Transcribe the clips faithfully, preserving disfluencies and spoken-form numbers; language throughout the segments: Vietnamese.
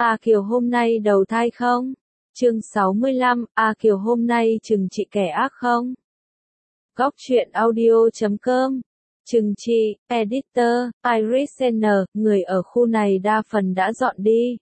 A Kiều hôm nay đầu thai không? Chương sáu mươi lăm, A Kiều hôm nay trừng trị kẻ ác không? Góc truyện audio chấm com. Trừng trị, Editor, Iris N, người ở khu này đa phần đã dọn đi.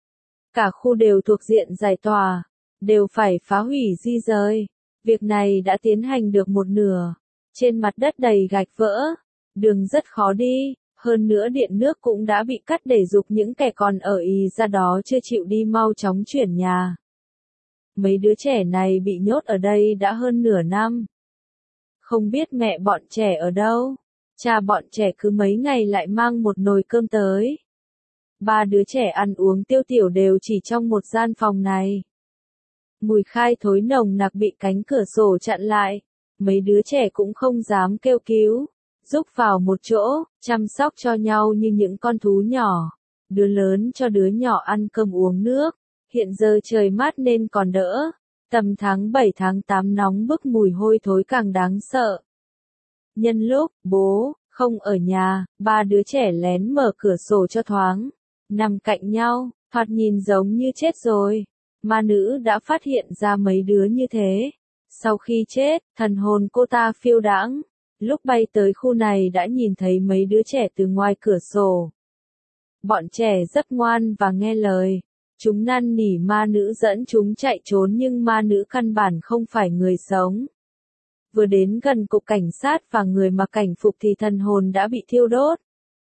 Cả khu đều thuộc diện giải tỏa, đều phải phá hủy di rời. Việc này đã tiến hành được một nửa. Trên mặt đất đầy gạch vỡ, đường rất khó đi. Hơn nữa điện nước cũng đã bị cắt để giục những kẻ còn ở ý ra đó chưa chịu đi mau chóng chuyển nhà. Mấy đứa trẻ này bị nhốt ở đây đã hơn nửa năm. Không biết mẹ bọn trẻ ở đâu. Cha bọn trẻ cứ mấy ngày lại mang một nồi cơm tới. Ba đứa trẻ ăn uống tiêu tiểu đều chỉ trong một gian phòng này. Mùi khai thối nồng nặc bị cánh cửa sổ chặn lại. Mấy đứa trẻ cũng không dám kêu cứu. Rúc vào một chỗ, chăm sóc cho nhau như những con thú nhỏ. Đứa lớn cho đứa nhỏ ăn cơm uống nước. Hiện giờ trời mát nên còn đỡ. Tầm tháng bảy tháng tám nóng bức mùi hôi thối càng đáng sợ. Nhân lúc bố không ở nhà, ba đứa trẻ lén mở cửa sổ cho thoáng. Nằm cạnh nhau, thoạt nhìn giống như chết rồi. Ma nữ đã phát hiện ra mấy đứa như thế. Sau khi chết, thần hồn cô ta phiêu đãng. Lúc bay tới khu này đã nhìn thấy mấy đứa trẻ từ ngoài cửa sổ. Bọn trẻ rất ngoan và nghe lời. Chúng năn nỉ ma nữ dẫn chúng chạy trốn nhưng ma nữ căn bản không phải người sống. Vừa đến gần cục cảnh sát và người mặc cảnh phục thì thần hồn đã bị thiêu đốt.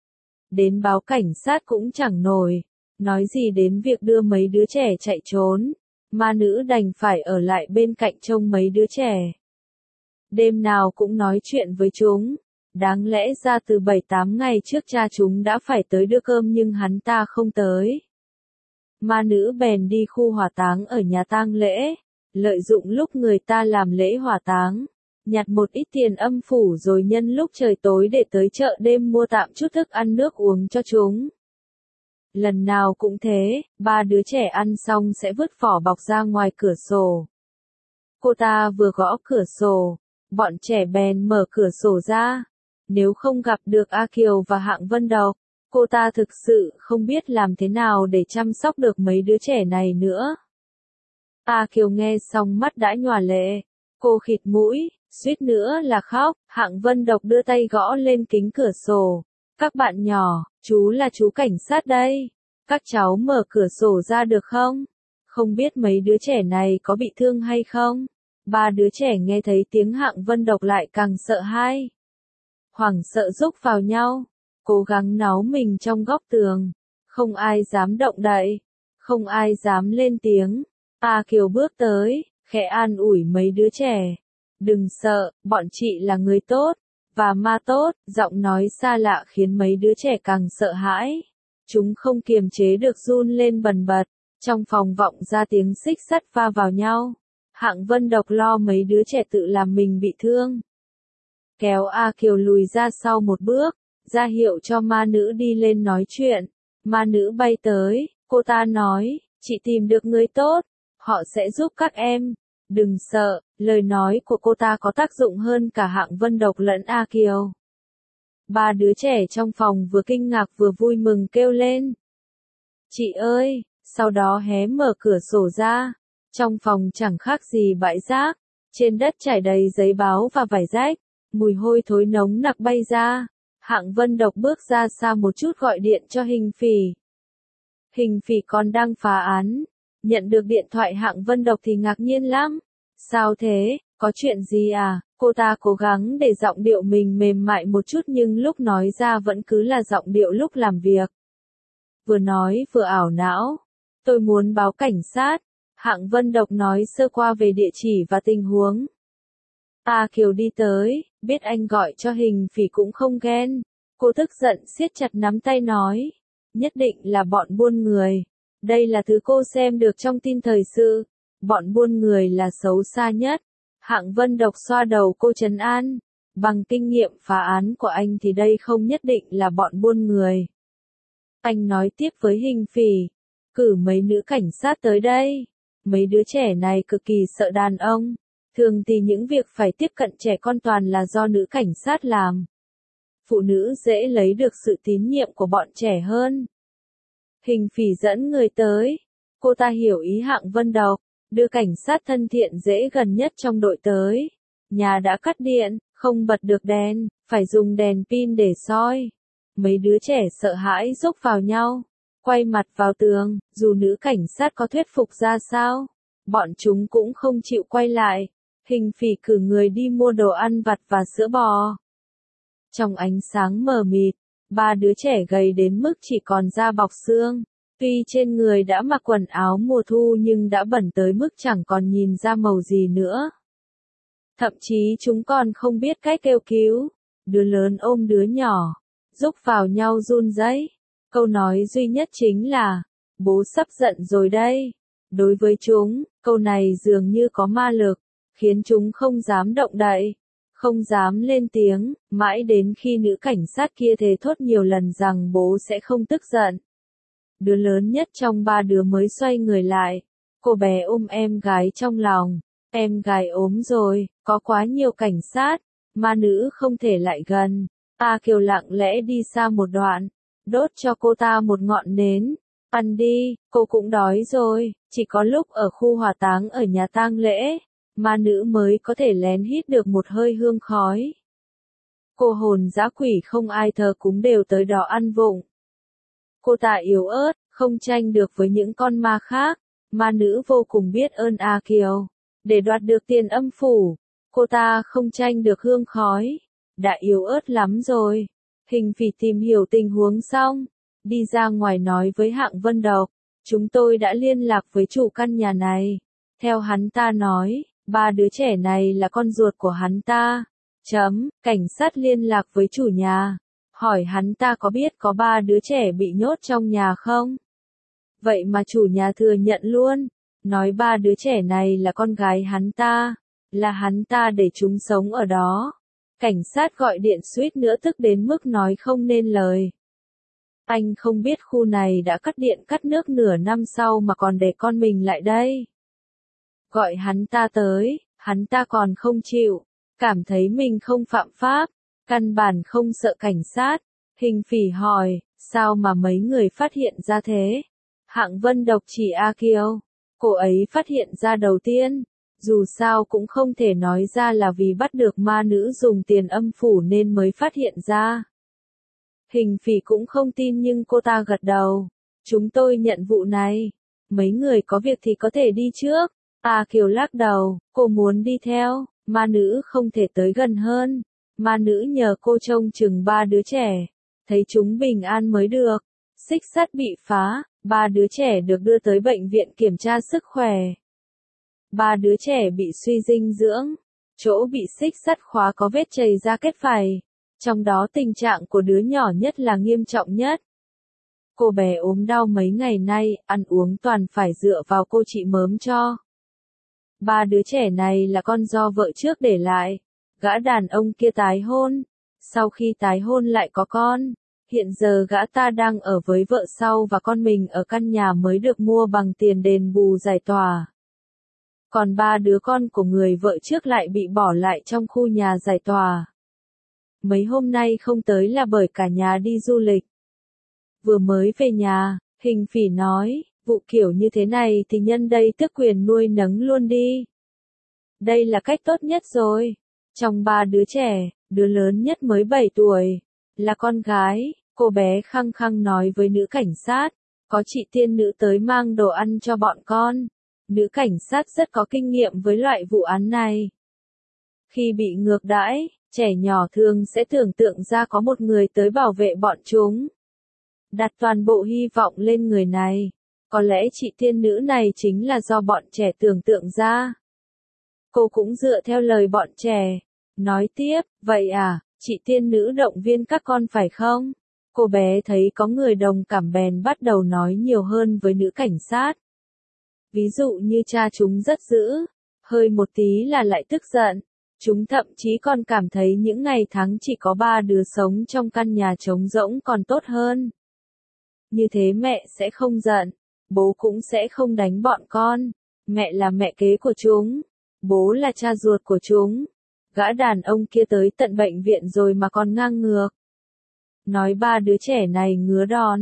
Đến báo cảnh sát cũng chẳng nổi. Nói gì đến việc đưa mấy đứa trẻ chạy trốn. Ma nữ đành phải ở lại bên cạnh trông mấy đứa trẻ. Đêm nào cũng nói chuyện với chúng. Đáng lẽ ra từ bảy tám ngày trước cha chúng đã phải tới đưa cơm nhưng hắn ta không tới. Ma nữ bèn đi khu hỏa táng ở nhà tang lễ. Lợi dụng lúc người ta làm lễ hỏa táng. Nhặt một ít tiền âm phủ rồi nhân lúc trời tối để tới chợ đêm mua tạm chút thức ăn nước uống cho chúng. Lần nào cũng thế, ba đứa trẻ ăn xong sẽ vứt vỏ bọc ra ngoài cửa sổ. Cô ta vừa gõ cửa sổ. Bọn trẻ bèn mở cửa sổ ra. Nếu không gặp được A Kiều và Hạng Vân Độc, cô ta thực sự không biết làm thế nào để chăm sóc được mấy đứa trẻ này nữa. A Kiều nghe xong mắt đã nhòa lệ. Cô khịt mũi, suýt nữa là khóc. Hạng Vân Độc đưa tay gõ lên kính cửa sổ. Các bạn nhỏ, chú là chú cảnh sát đây. Các cháu mở cửa sổ ra được không? Không biết mấy đứa trẻ này có bị thương hay không? Ba đứa trẻ nghe thấy tiếng Hạng Vân Độc lại càng sợ hãi. Hoảng sợ rúc vào nhau, cố gắng náu mình trong góc tường. Không ai dám động đậy, không ai dám lên tiếng. A Kiều bước tới, khẽ an ủi mấy đứa trẻ. Đừng sợ, bọn chị là người tốt, và ma tốt. Giọng nói xa lạ khiến mấy đứa trẻ càng sợ hãi. Chúng không kiềm chế được run lên bần bật. Trong phòng vọng ra tiếng xích sắt va vào nhau. Hạng Vân Độc lo mấy đứa trẻ tự làm mình bị thương. Kéo A Kiều lùi ra sau một bước, ra hiệu cho ma nữ đi lên nói chuyện. Ma nữ bay tới, cô ta nói, chị tìm được người tốt, họ sẽ giúp các em. Đừng sợ, lời nói của cô ta có tác dụng hơn cả Hạng Vân Độc lẫn A Kiều. Ba đứa trẻ trong phòng vừa kinh ngạc vừa vui mừng kêu lên. Chị ơi, sau đó hé mở cửa sổ ra. Trong phòng chẳng khác gì bãi rác, trên đất trải đầy giấy báo và vải rách, mùi hôi thối nồng nặc bay ra. Hạng Vân Độc bước ra xa một chút gọi điện cho Hình Phỉ. Hình Phỉ còn đang phá án, nhận được điện thoại Hạng Vân Độc thì ngạc nhiên lắm. Sao thế, có chuyện gì à? Cô ta cố gắng để giọng điệu mình mềm mại một chút nhưng lúc nói ra vẫn cứ là giọng điệu lúc làm việc. Vừa nói vừa ảo não, tôi muốn báo cảnh sát. Hạng Vân Độc nói sơ qua về địa chỉ và tình huống. A Kiều đi tới, biết anh gọi cho Hình Phỉ cũng không ghen. Cô tức giận siết chặt nắm tay nói. Nhất định là bọn buôn người. Đây là thứ cô xem được trong tin thời sự. Bọn buôn người là xấu xa nhất. Hạng Vân Độc xoa đầu cô trấn an. Bằng kinh nghiệm phá án của anh thì đây không nhất định là bọn buôn người. Anh nói tiếp với Hình Phỉ. Cử mấy nữ cảnh sát tới đây. Mấy đứa trẻ này cực kỳ sợ đàn ông. Thường thì những việc phải tiếp cận trẻ con toàn là do nữ cảnh sát làm. Phụ nữ dễ lấy được sự tín nhiệm của bọn trẻ hơn. Hình phỉ dẫn người tới. Cô ta hiểu ý Hạng Vân Độc, đưa cảnh sát thân thiện dễ gần nhất trong đội tới. Nhà đã cắt điện, không bật được đèn, phải dùng đèn pin để soi. Mấy đứa trẻ sợ hãi rúc vào nhau, quay mặt vào tường, dù nữ cảnh sát có thuyết phục ra sao, bọn chúng cũng không chịu quay lại. Hình phỉ cử người đi mua đồ ăn vặt và sữa bò. Trong ánh sáng mờ mịt, ba đứa trẻ gầy đến mức chỉ còn da bọc xương. Tuy trên người đã mặc quần áo mùa thu nhưng đã bẩn tới mức chẳng còn nhìn ra màu gì nữa. Thậm chí chúng còn không biết cách kêu cứu. Đứa lớn ôm đứa nhỏ, rúc vào nhau run rẩy. Câu nói duy nhất chính là, bố sắp giận rồi đây. Đối với chúng, câu này dường như có ma lực, khiến chúng không dám động đậy, không dám lên tiếng, mãi đến khi nữ cảnh sát kia thề thốt nhiều lần rằng bố sẽ không tức giận. Đứa lớn nhất trong ba đứa mới xoay người lại. Cô bé ôm em gái trong lòng. Em gái ốm rồi, có quá nhiều cảnh sát, ma nữ không thể lại gần. A Kiều lặng lẽ đi xa một đoạn, đốt cho cô ta một ngọn nến. Ăn đi, cô cũng đói rồi, chỉ có lúc ở khu hỏa táng ở nhà tang lễ, ma nữ mới có thể lén hít được một hơi hương khói. Cô hồn dã quỷ không ai thờ cúng đều tới đó ăn vụng. Cô ta yếu ớt, không tranh được với những con ma khác. Ma nữ vô cùng biết ơn A Kiều. Để đoạt được tiền âm phủ, cô ta không tranh được hương khói. Đã yếu ớt lắm rồi. Hình phỉ tìm hiểu tình huống xong, đi ra ngoài nói với Hạng Vân Độc. Chúng tôi đã liên lạc với chủ căn nhà này. Theo hắn ta nói, ba đứa trẻ này là con ruột của hắn ta. Chấm, cảnh sát liên lạc với chủ nhà. Hỏi hắn ta có biết có ba đứa trẻ bị nhốt trong nhà không? Vậy mà chủ nhà thừa nhận luôn. Nói ba đứa trẻ này là con gái hắn ta. Là hắn ta để chúng sống ở đó. Cảnh sát gọi điện suýt nữa tức đến mức nói không nên lời. Anh không biết khu này đã cắt điện cắt nước nửa năm sau mà còn để con mình lại đây. Gọi hắn ta tới, hắn ta còn không chịu. Cảm thấy mình không phạm pháp. Căn bản không sợ cảnh sát. Hình phỉ hỏi, sao mà mấy người phát hiện ra thế? Hạng Vân Độc chỉ A Kiều. Cô ấy phát hiện ra đầu tiên. Dù sao cũng không thể nói ra là vì bắt được ma nữ dùng tiền âm phủ nên mới phát hiện ra. Hình phỉ cũng không tin nhưng cô ta gật đầu. Chúng tôi nhận vụ này. Mấy người có việc thì có thể đi trước. A Kiều lắc đầu, cô muốn đi theo. Ma nữ không thể tới gần hơn. Ma nữ nhờ cô trông chừng ba đứa trẻ. Thấy chúng bình an mới được. Xích sắt bị phá, ba đứa trẻ được đưa tới bệnh viện kiểm tra sức khỏe. Ba đứa trẻ bị suy dinh dưỡng. Chỗ bị xích sắt khóa có vết chảy ra kết vảy. Trong đó tình trạng của đứa nhỏ nhất là nghiêm trọng nhất. Cô bé ốm đau mấy ngày nay, ăn uống toàn phải dựa vào cô chị mớm cho. Ba đứa trẻ này là con do vợ trước để lại. Gã đàn ông kia tái hôn. Sau khi tái hôn lại có con. Hiện giờ gã ta đang ở với vợ sau và con mình ở căn nhà mới được mua bằng tiền đền bù giải tỏa. Còn ba đứa con của người vợ trước lại bị bỏ lại trong khu nhà giải tỏa. Mấy hôm nay không tới là bởi cả nhà đi du lịch. Vừa mới về nhà, hình phỉ nói, vụ kiểu như thế này thì nhân đây tước quyền nuôi nấng luôn đi. Đây là cách tốt nhất rồi. Trong ba đứa trẻ, đứa lớn nhất mới bảy tuổi, là con gái, cô bé khăng khăng nói với nữ cảnh sát, có chị tiên nữ tới mang đồ ăn cho bọn con. Nữ cảnh sát rất có kinh nghiệm với loại vụ án này. Khi bị ngược đãi, trẻ nhỏ thường sẽ tưởng tượng ra có một người tới bảo vệ bọn chúng. Đặt toàn bộ hy vọng lên người này. Có lẽ chị tiên nữ này chính là do bọn trẻ tưởng tượng ra. Cô cũng dựa theo lời bọn trẻ. Nói tiếp, vậy à, chị tiên nữ động viên các con phải không? Cô bé thấy có người đồng cảm bèn bắt đầu nói nhiều hơn với nữ cảnh sát. Ví dụ như cha chúng rất dữ, hơi một tí là lại tức giận. Chúng thậm chí còn cảm thấy những ngày tháng chỉ có ba đứa sống trong căn nhà trống rỗng còn tốt hơn. Như thế mẹ sẽ không giận, bố cũng sẽ không đánh bọn con. Mẹ là mẹ kế của chúng, bố là cha ruột của chúng. Gã đàn ông kia tới tận bệnh viện rồi mà còn ngang ngược. Nói ba đứa trẻ này ngứa đòn,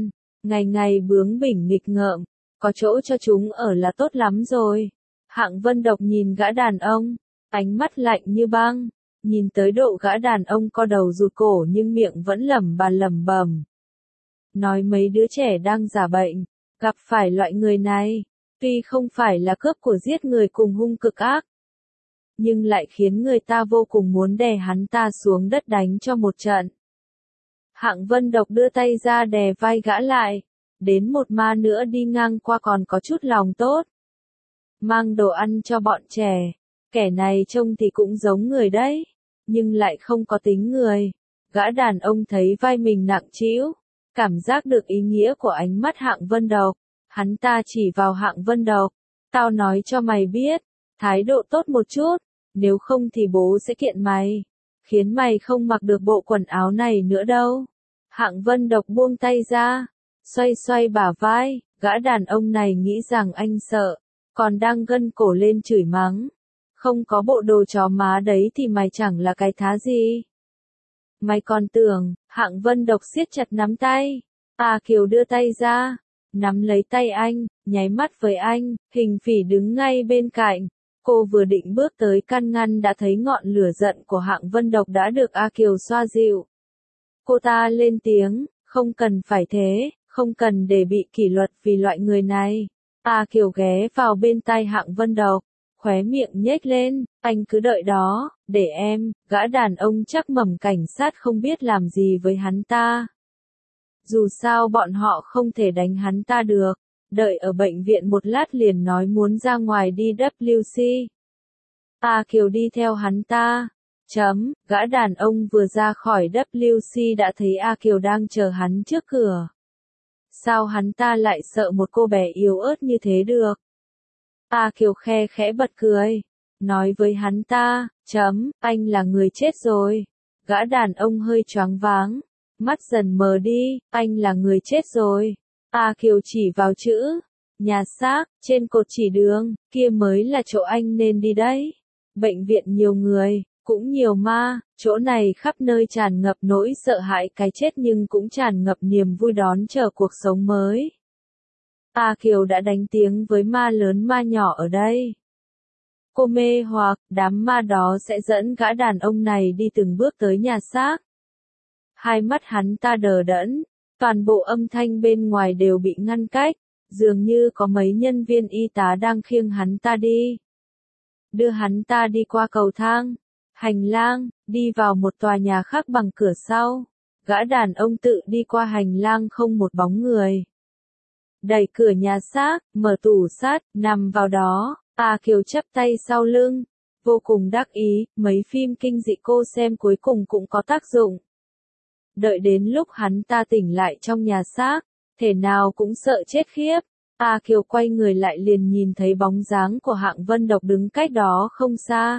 ngày ngày bướng bỉnh nghịch ngợm, có chỗ cho chúng ở là tốt lắm rồi. Hạng Vân Độc nhìn gã đàn ông, ánh mắt lạnh như băng, nhìn tới độ gã đàn ông co đầu rụt cổ nhưng miệng vẫn lẩm bà lẩm bẩm. Nói mấy đứa trẻ đang giả bệnh, gặp phải loại người này, tuy không phải là cướp của giết người cùng hung cực ác, nhưng lại khiến người ta vô cùng muốn đè hắn ta xuống đất đánh cho một trận. Hạng Vân Độc đưa tay ra đè vai gã lại, đến một ma nữa đi ngang qua còn có chút lòng tốt. Mang đồ ăn cho bọn trẻ, kẻ này trông thì cũng giống người đấy, nhưng lại không có tính người. Gã đàn ông thấy vai mình nặng trĩu, cảm giác được ý nghĩa của ánh mắt Hạng Vân Độc, hắn ta chỉ vào Hạng Vân Độc, tao nói cho mày biết, thái độ tốt một chút, nếu không thì bố sẽ kiện mày, khiến mày không mặc được bộ quần áo này nữa đâu. Hạng Vân Độc buông tay ra, xoay xoay bả vai, gã đàn ông này nghĩ rằng anh sợ, còn đang gân cổ lên chửi mắng. Không có bộ đồ chó má đấy thì mày chẳng là cái thá gì. Mày còn tưởng, Hạng Vân Độc siết chặt nắm tay. A Kiều đưa tay ra, nắm lấy tay anh, nháy mắt với anh, Hình Phỉ đứng ngay bên cạnh. Cô vừa định bước tới can ngăn đã thấy ngọn lửa giận của Hạng Vân Độc đã được A Kiều xoa dịu. Cô ta lên tiếng, không cần phải thế, không cần để bị kỷ luật vì loại người này. A Kiều ghé vào bên tai Hạng Vân Độc, khóe miệng nhếch lên, anh cứ đợi đó, để em, gã đàn ông chắc mẩm cảnh sát không biết làm gì với hắn ta. Dù sao bọn họ không thể đánh hắn ta được, đợi ở bệnh viện một lát liền nói muốn ra ngoài đi W C. A Kiều đi theo hắn ta. Chấm, gã đàn ông vừa ra khỏi W C đã thấy A Kiều đang chờ hắn trước cửa. Sao hắn ta lại sợ một cô bé yếu ớt như thế được? A Kiều khe khẽ bật cười, nói với hắn ta, chấm, anh là người chết rồi. Gã đàn ông hơi choáng váng, mắt dần mờ đi, anh là người chết rồi. A Kiều chỉ vào chữ, nhà xác, trên cột chỉ đường, kia mới là chỗ anh nên đi đấy. Bệnh viện nhiều người, cũng nhiều ma, chỗ này khắp nơi tràn ngập nỗi sợ hãi cái chết nhưng cũng tràn ngập niềm vui đón chờ cuộc sống mới. A Kiều đã đánh tiếng với ma lớn ma nhỏ ở đây. Cô mê hoặc, đám ma đó sẽ dẫn gã đàn ông này đi từng bước tới nhà xác. Hai mắt hắn ta đờ đẫn, toàn bộ âm thanh bên ngoài đều bị ngăn cách, dường như có mấy nhân viên y tá đang khiêng hắn ta đi. Đưa hắn ta đi qua cầu thang, hành lang, đi vào một tòa nhà khác bằng cửa sau. Gã đàn ông tự đi qua hành lang không một bóng người. Đẩy cửa nhà xác, mở tủ sắt, nằm vào đó. A Kiều chắp tay sau lưng, vô cùng đắc ý, mấy phim kinh dị cô xem cuối cùng cũng có tác dụng. Đợi đến lúc hắn ta tỉnh lại trong nhà xác, thể nào cũng sợ chết khiếp. A Kiều quay người lại liền nhìn thấy bóng dáng của Hạng Vân Độc đứng cách đó không xa.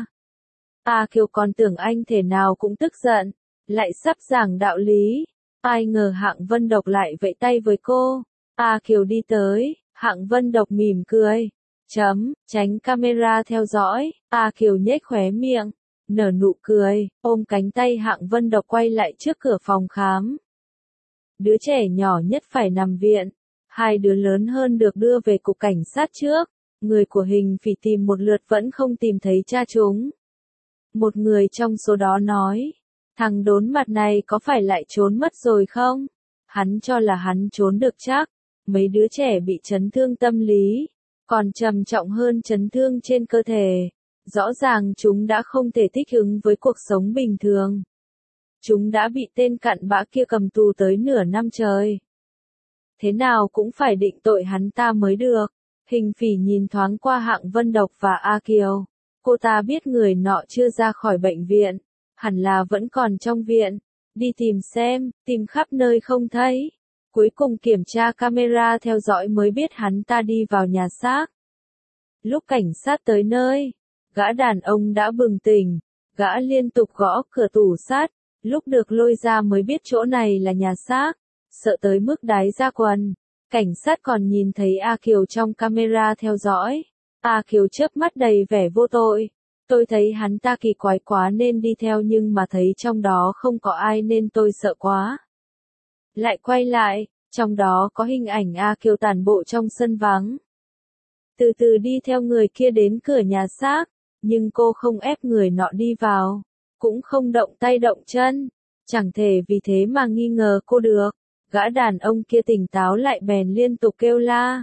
A Kiều còn tưởng anh thể nào cũng tức giận, lại sắp giảng đạo lý. Ai ngờ Hạng Vân Độc lại vẫy tay với cô. A Kiều đi tới, Hạng Vân Độc mỉm cười. Chấm, tránh camera theo dõi. A Kiều nhếch khóe miệng, nở nụ cười, ôm cánh tay Hạng Vân Độc quay lại trước cửa phòng khám. Đứa trẻ nhỏ nhất phải nằm viện, hai đứa lớn hơn được đưa về cục cảnh sát trước. Người của Hình Phỉ tìm một lượt vẫn không tìm thấy cha chúng. Một người trong số đó nói, thằng đốn mặt này có phải lại trốn mất rồi không? Hắn cho là hắn trốn được chắc. Mấy đứa trẻ bị chấn thương tâm lý, còn trầm trọng hơn chấn thương trên cơ thể. Rõ ràng chúng đã không thể thích ứng với cuộc sống bình thường. Chúng đã bị tên cặn bã kia cầm tù tới nửa năm trời. Thế nào cũng phải định tội hắn ta mới được. Hình Phỉ nhìn thoáng qua Hạng Vân Độc và A Kiều. Cô ta biết người nọ chưa ra khỏi bệnh viện, hẳn là vẫn còn trong viện. Đi tìm xem, tìm khắp nơi không thấy. Cuối cùng kiểm tra camera theo dõi mới biết hắn ta đi vào nhà xác. Lúc cảnh sát tới nơi, gã đàn ông đã bừng tỉnh, gã liên tục gõ cửa tủ sắt, lúc được lôi ra mới biết chỗ này là nhà xác, sợ tới mức đái ra quần. Cảnh sát còn nhìn thấy A Kiều trong camera theo dõi. A Kiều chớp mắt đầy vẻ vô tội. Tôi thấy hắn ta kỳ quái quá nên đi theo nhưng mà thấy trong đó không có ai nên tôi sợ quá. Lại quay lại, Trong đó có hình ảnh A Kiều tản bộ trong sân vắng. Từ từ đi theo người kia đến cửa nhà xác, nhưng cô không ép người nọ đi vào, cũng không động tay động chân, chẳng thể vì thế mà nghi ngờ cô được. Gã đàn ông kia tỉnh táo lại bèn liên tục kêu la.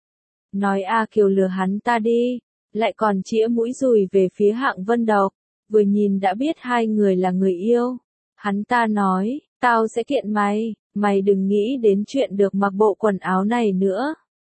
Nói A Kiều lừa hắn ta đi, lại còn chĩa mũi dùi về phía Hạng Vân Độc, vừa nhìn đã biết hai người là người yêu. Hắn ta nói, tao sẽ kiện mày, mày đừng nghĩ đến chuyện được mặc bộ quần áo này nữa.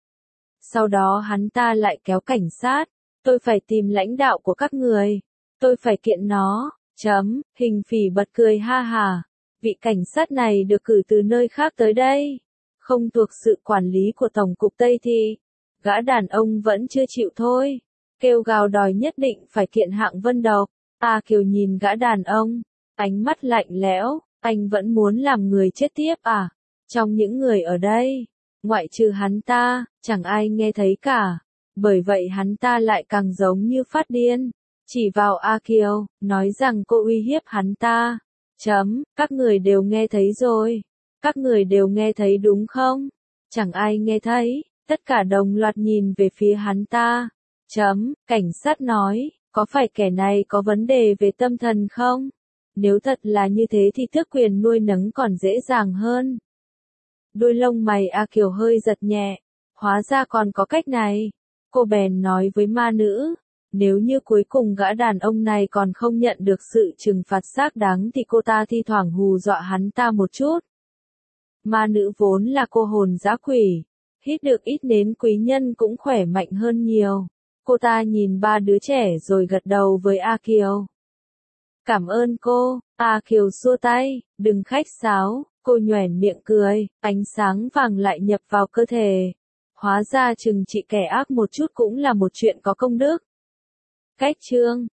Sau đó hắn ta lại kéo cảnh sát, tôi phải tìm lãnh đạo của các người, tôi phải kiện nó, chấm, Hình Phỉ bật cười ha hà. Vị cảnh sát này được cử từ nơi khác tới đây, không thuộc sự quản lý của Tổng cục Tây thì, gã đàn ông vẫn chưa chịu thôi, kêu gào đòi nhất định phải kiện Hạng Vân Độc. A Kiều nhìn gã đàn ông, ánh mắt lạnh lẽo, anh vẫn muốn làm người chết tiếp à? Trong những người ở đây, ngoại trừ hắn ta, chẳng ai nghe thấy cả, bởi vậy hắn ta lại càng giống như phát điên, chỉ vào A Kiều, nói rằng cô uy hiếp hắn ta. Chấm, các người đều nghe thấy rồi. Các người đều nghe thấy đúng không? Chẳng ai nghe thấy, tất cả đồng loạt nhìn về phía hắn ta. Chấm, cảnh sát nói, có phải kẻ này có vấn đề về tâm thần không? Nếu thật là như thế thì tước quyền nuôi nấng còn dễ dàng hơn. Đôi lông mày A Kiều hơi giật nhẹ, hóa ra còn có cách này. Cô bèn nói với ma nữ. Nếu như cuối cùng gã đàn ông này còn không nhận được sự trừng phạt xác đáng thì cô ta thi thoảng hù dọa hắn ta một chút. Ma nữ vốn là cô hồn dã quỷ, hít được ít nến quý nhân cũng khỏe mạnh hơn nhiều. Cô ta nhìn ba đứa trẻ rồi gật đầu với A Kiều. Cảm ơn cô, A Kiều xua tay, đừng khách sáo, cô nhoẻn miệng cười, ánh sáng vàng lại nhập vào cơ thể. Hóa ra trừng trị kẻ ác một chút cũng là một chuyện có công đức. Cách chương